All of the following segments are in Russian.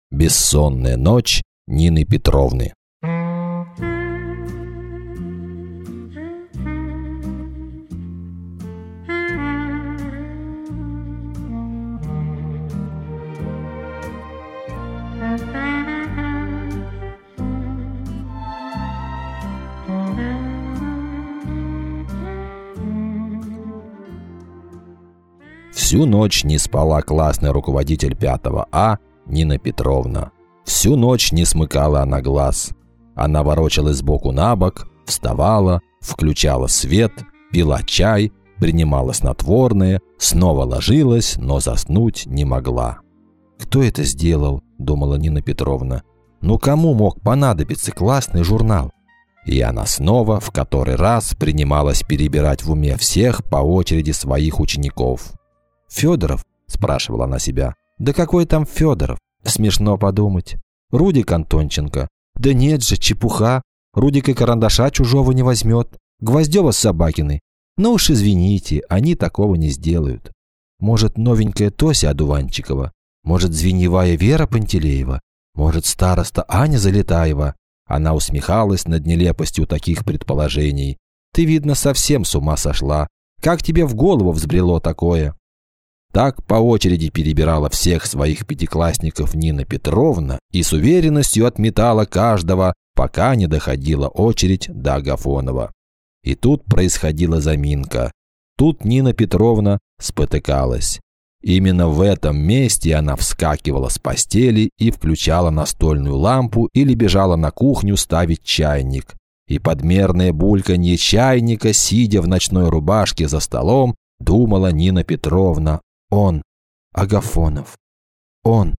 Бессонная ночь Нины Петровны. Всю ночь не спала классный руководитель 5 А Нина Петровна. Всю ночь не смыкала она глаз. Она ворочалась сбоку на бок, вставала, включала свет, пила чай, принимала снотворное, снова ложилась, но заснуть не могла. «Кто это сделал?» – думала Нина Петровна. «Ну кому мог понадобиться классный журнал?» И она снова, в который раз, принималась перебирать в уме всех по очереди своих учеников. «Федоров?» – спрашивала она себя. «Да какой там Федоров? Смешно подумать. Рудик Антонченко? Да нет же, чепуха. Рудик и карандаша чужого не возьмет. Гвоздева с Собакиной? Ну уж извините, они такого не сделают. Может, новенькая Тося Одуванчикова? Может, звеньевая Вера Пантелеева? Может, староста Аня Залетаева?» Она усмехалась над нелепостью таких предположений. «Ты, видно, совсем с ума сошла. Как тебе в голову взбрело такое?» Так по очереди перебирала всех своих пятиклассников Нина Петровна и с уверенностью отметала каждого, пока не доходила очередь до Агафонова. И тут происходила заминка. Тут Нина Петровна спотыкалась. Именно в этом месте она вскакивала с постели и включала настольную лампу или бежала на кухню ставить чайник. И подмерное бульканье чайника, сидя в ночной рубашке за столом, думала Нина Петровна: «Он, Агафонов, он».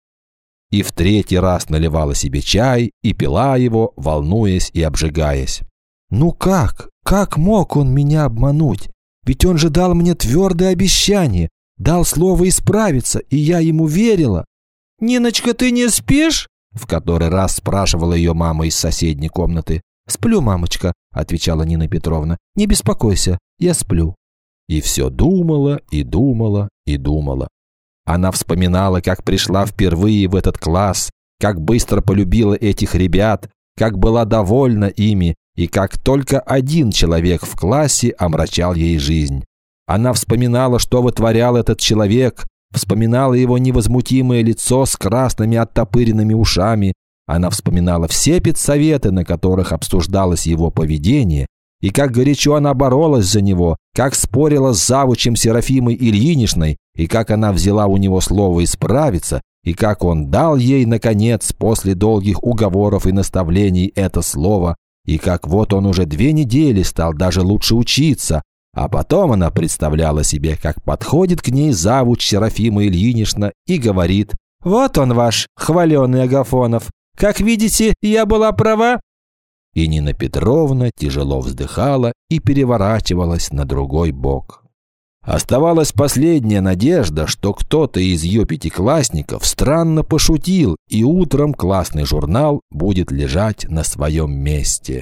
И в третий раз наливала себе чай и пила его, волнуясь и обжигаясь. «Ну как? Как мог он меня обмануть? Ведь он же дал мне твердое обещание, дал слово исправиться, и я ему верила». «Ниночка, ты не спишь?» – в который раз спрашивала ее мама из соседней комнаты. «Сплю, мамочка», – отвечала Нина Петровна. «Не беспокойся, я сплю». И все думала, и думала, и думала. Она вспоминала, как пришла впервые в этот класс, как быстро полюбила этих ребят, как была довольна ими, и как только один человек в классе омрачал ей жизнь. Она вспоминала, что вытворял этот человек, вспоминала его невозмутимое лицо с красными оттопыренными ушами. Она вспоминала все педсоветы, на которых обсуждалось его поведение, и как горячо она боролась за него, как спорила с завучем Серафимой Ильиничной, и как она взяла у него слово исправиться, и как он дал ей, наконец, после долгих уговоров и наставлений это слово, и как вот он уже 2 недели стал даже лучше учиться. А потом она представляла себе, как подходит к ней завуч Серафима Ильинична и говорит: «Вот он ваш хваленый Агафонов. Как видите, я была права». И Нина Петровна тяжело вздыхала и переворачивалась на другой бок. Оставалась последняя надежда, что кто-то из ее пятиклассников странно пошутил, и утром классный журнал будет лежать на своем месте.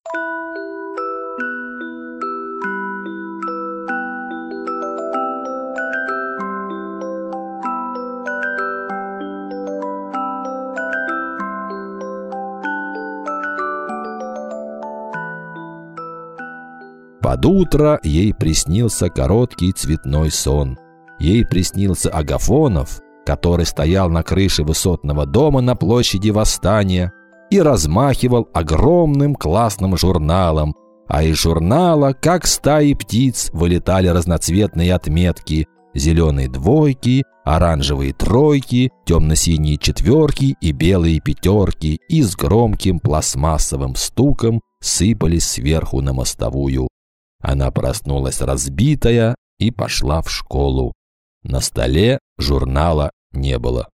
Под утро ей приснился короткий цветной сон. Ей приснился Агафонов, который стоял на крыше высотного дома на площади Восстания и размахивал огромным классным журналом, а из журнала, как стаи птиц, вылетали разноцветные отметки: зеленые двойки, оранжевые тройки, темно-синие четверки и белые пятерки, и с громким пластмассовым стуком сыпались сверху на мостовую. Она проснулась разбитая и пошла в школу. На столе журнала не было.